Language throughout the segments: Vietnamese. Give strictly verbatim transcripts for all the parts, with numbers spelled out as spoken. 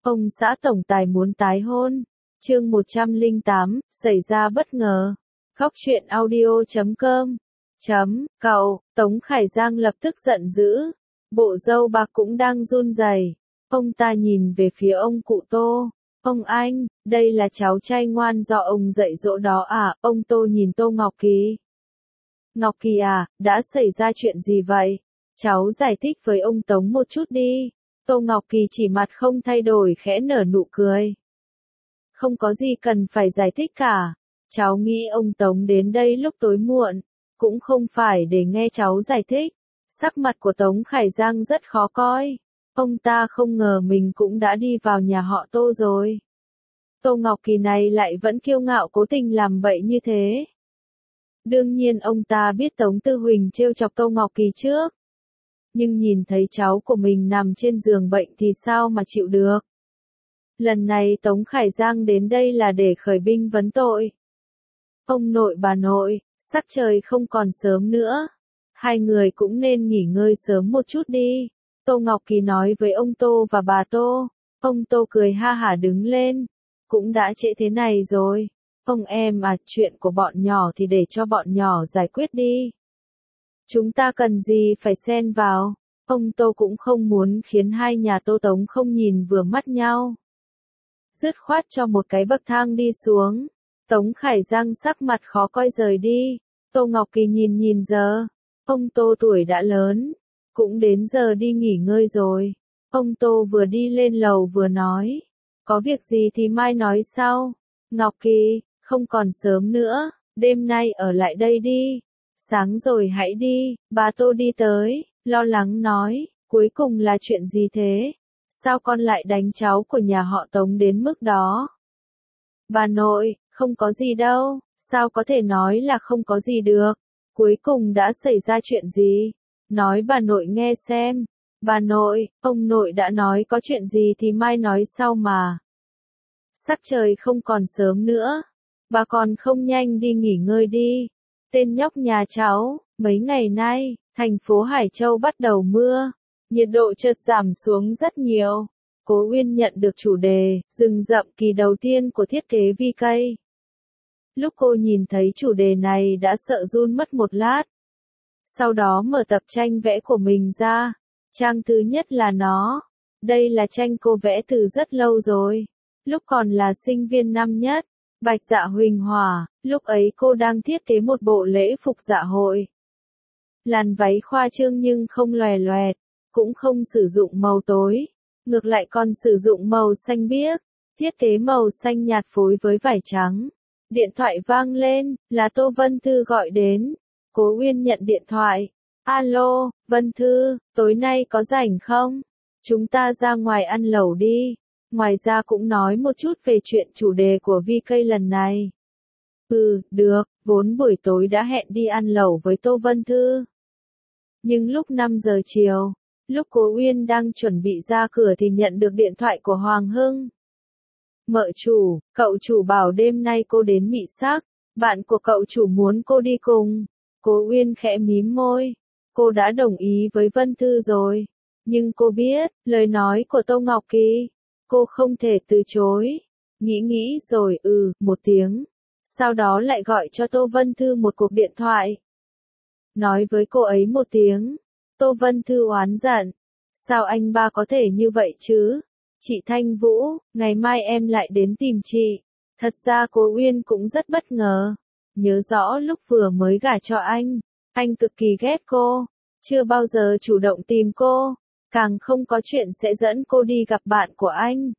Ông xã tổng tài muốn tái hôn. Chương một trăm lẻ tám, xảy ra bất ngờ. Khóc chuyện audio chấm com. Chấm, cậu, Tống Khải Giang lập tức giận dữ. Bộ râu bạc cũng đang run rẩy. Ông ta nhìn về phía ông cụ Tô. Ông anh, đây là cháu trai ngoan do ông dạy dỗ đó à? Ông Tô nhìn Tô Ngọc Kỳ. Ngọc Kỳ à, đã xảy ra chuyện gì vậy? Cháu giải thích với ông Tống một chút đi. Tô Ngọc Kỳ chỉ mặt không thay đổi khẽ nở nụ cười. Không có gì cần phải giải thích cả. Cháu nghĩ ông Tống đến đây lúc tối muộn, cũng không phải để nghe cháu giải thích. Sắc mặt của Tống Khải Giang rất khó coi. Ông ta không ngờ mình cũng đã đi vào nhà họ Tô rồi. Tô Ngọc Kỳ này lại vẫn kiêu ngạo cố tình làm bậy như thế. Đương nhiên ông ta biết Tống Tư Huỳnh trêu chọc Tô Ngọc Kỳ trước. Nhưng nhìn thấy cháu của mình nằm trên giường bệnh thì sao mà chịu được. Lần này Tống Khải Giang đến đây là để khởi binh vấn tội. Ông nội bà nội, sắc trời không còn sớm nữa. Hai người cũng nên nghỉ ngơi sớm một chút đi. Tô Ngọc Kỳ nói với ông Tô và bà Tô. Ông Tô cười ha hả đứng lên. Cũng đã trễ thế này rồi. Ông em à, chuyện của bọn nhỏ thì để cho bọn nhỏ giải quyết đi. Chúng ta cần gì phải xen vào. Ông Tô cũng không muốn khiến hai nhà Tô Tống không nhìn vừa mắt nhau. Dứt khoát cho một cái bậc thang đi xuống. Tống Khải Giang sắc mặt khó coi rời đi. Tô Ngọc Kỳ nhìn nhìn giờ. Ông Tô tuổi đã lớn. Cũng đến giờ đi nghỉ ngơi rồi. Ông Tô vừa đi lên lầu vừa nói. Có việc gì thì mai nói sau. Ngọc Kỳ, không còn sớm nữa. Đêm nay ở lại đây đi. Sáng rồi hãy đi. Bà Tô đi tới, lo lắng nói. Cuối cùng là chuyện gì thế? Sao con lại đánh cháu của nhà họ Tống đến mức đó? Bà nội, không có gì đâu. Sao có thể nói là không có gì được? Cuối cùng đã xảy ra chuyện gì? Nói bà nội nghe xem. Bà nội, ông nội đã nói có chuyện gì thì mai nói sau mà. Sắc trời không còn sớm nữa. Bà còn không nhanh đi nghỉ ngơi đi. Tên nhóc nhà cháu, mấy ngày nay, thành phố Hải Châu bắt đầu mưa. Nhiệt độ chợt giảm xuống rất nhiều. Cố Uyên nhận được chủ đề, rừng rậm kỳ đầu tiên của thiết kế vê ca. Lúc cô nhìn thấy chủ đề này đã sợ run mất một lát. Sau đó mở tập tranh vẽ của mình ra. Trang thứ nhất là nó. Đây là tranh cô vẽ từ rất lâu rồi. Lúc còn là sinh viên năm nhất. Bạch Dạ Huỳnh Hỏa, lúc ấy cô đang thiết kế một bộ lễ phục dạ hội. Làn váy khoa trương nhưng không lòe loẹt, cũng không sử dụng màu tối, ngược lại còn sử dụng màu xanh biếc, thiết kế màu xanh nhạt phối với vải trắng. Điện thoại vang lên, là Tô Vân Thư gọi đến. Cố Uyên nhận điện thoại. Alo, Vân Thư, tối nay có rảnh không? Chúng ta ra ngoài ăn lẩu đi. Ngoài ra cũng nói một chút về chuyện chủ đề của vê ca lần này. Ừ, được, vốn buổi tối đã hẹn đi ăn lẩu với Tô Vân Thư. Nhưng lúc năm giờ chiều, lúc Cố Uyên đang chuẩn bị ra cửa thì nhận được điện thoại của Hoàng Hưng. Mợ chủ, cậu chủ bảo đêm nay cô đến Mị Sắc, bạn của cậu chủ muốn cô đi cùng. Cố Uyên khẽ mím môi. Cô đã đồng ý với Vân Thư rồi. Nhưng cô biết, lời nói của Tô Ngọc Kỳ. Cô không thể từ chối. Nghĩ nghĩ rồi ừ, một tiếng. Sau đó lại gọi cho Tô Vân Thư một cuộc điện thoại. Nói với cô ấy một tiếng. Tô Vân Thư oán giận. Sao anh ba có thể như vậy chứ? Chị Thanh Vũ, ngày mai em lại đến tìm chị. Thật ra Cố Uyên cũng rất bất ngờ. Nhớ rõ lúc vừa mới gả cho anh, anh cực kỳ ghét cô. Chưa bao giờ chủ động tìm cô. Càng không có chuyện sẽ dẫn cô đi gặp bạn của anh.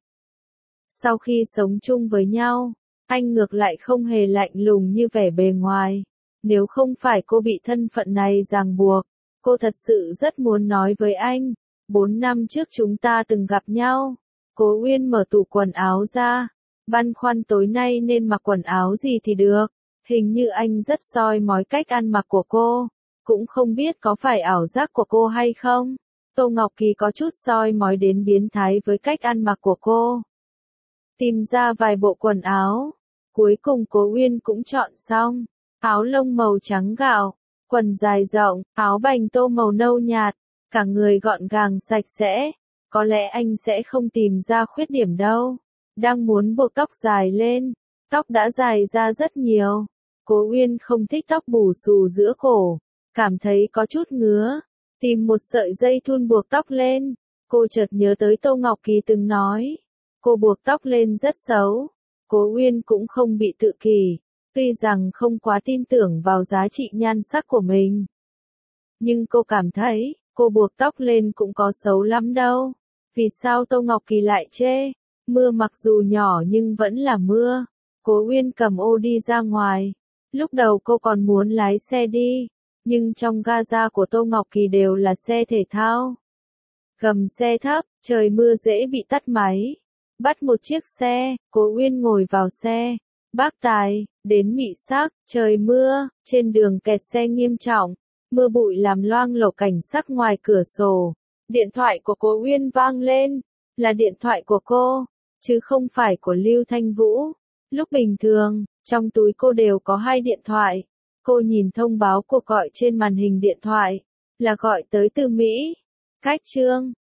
Sau khi sống chung với nhau, anh ngược lại không hề lạnh lùng như vẻ bề ngoài. Nếu không phải cô bị thân phận này ràng buộc, cô thật sự rất muốn nói với anh. Bốn năm trước chúng ta từng gặp nhau. Cố Uyên mở tủ quần áo ra. Băn khoăn tối nay nên mặc quần áo gì thì được. Hình như anh rất soi mói cách ăn mặc của cô. Cũng không biết có phải ảo giác của cô hay không. Tô Ngọc Kỳ có chút soi mói đến biến thái với cách ăn mặc của cô. Tìm ra vài bộ quần áo. Cuối cùng Cố Uyên cũng chọn xong. Áo lông màu trắng gạo, quần dài rộng, áo bành tô màu nâu nhạt. Cả người gọn gàng sạch sẽ. Có lẽ anh sẽ không tìm ra khuyết điểm đâu. Đang muốn buộc tóc dài lên, tóc đã dài ra rất nhiều. Cố Uyên không thích tóc bù xù giữa cổ, cảm thấy có chút ngứa, tìm một sợi dây thun buộc tóc lên. Cô chợt nhớ tới Tô Ngọc Kỳ từng nói, cô buộc tóc lên rất xấu. Cố Uyên cũng không bị tự kỷ, tuy rằng không quá tin tưởng vào giá trị nhan sắc của mình. Nhưng cô cảm thấy, cô buộc tóc lên cũng có xấu lắm đâu. Vì sao Tô Ngọc Kỳ lại chê? Mưa mặc dù nhỏ nhưng vẫn là mưa. Cố Uyên cầm ô đi ra ngoài. Lúc đầu cô còn muốn lái xe đi, nhưng trong gaza của Tô Ngọc Kỳ đều là xe thể thao. Gầm xe thấp, trời mưa dễ bị tắt máy. Bắt một chiếc xe, Cố Uyên ngồi vào xe. Bác Tài, đến Mị Sắc, trời mưa, trên đường kẹt xe nghiêm trọng. Mưa bụi làm loang lổ cảnh sắc ngoài cửa sổ. Điện thoại của Cố Uyên vang lên, là điện thoại của cô, chứ không phải của Lưu Thanh Vũ. Lúc bình thường, trong túi cô đều có hai điện thoại. Cô nhìn thông báo cuộc gọi trên màn hình điện thoại, là gọi tới từ Mỹ. Cách Trương,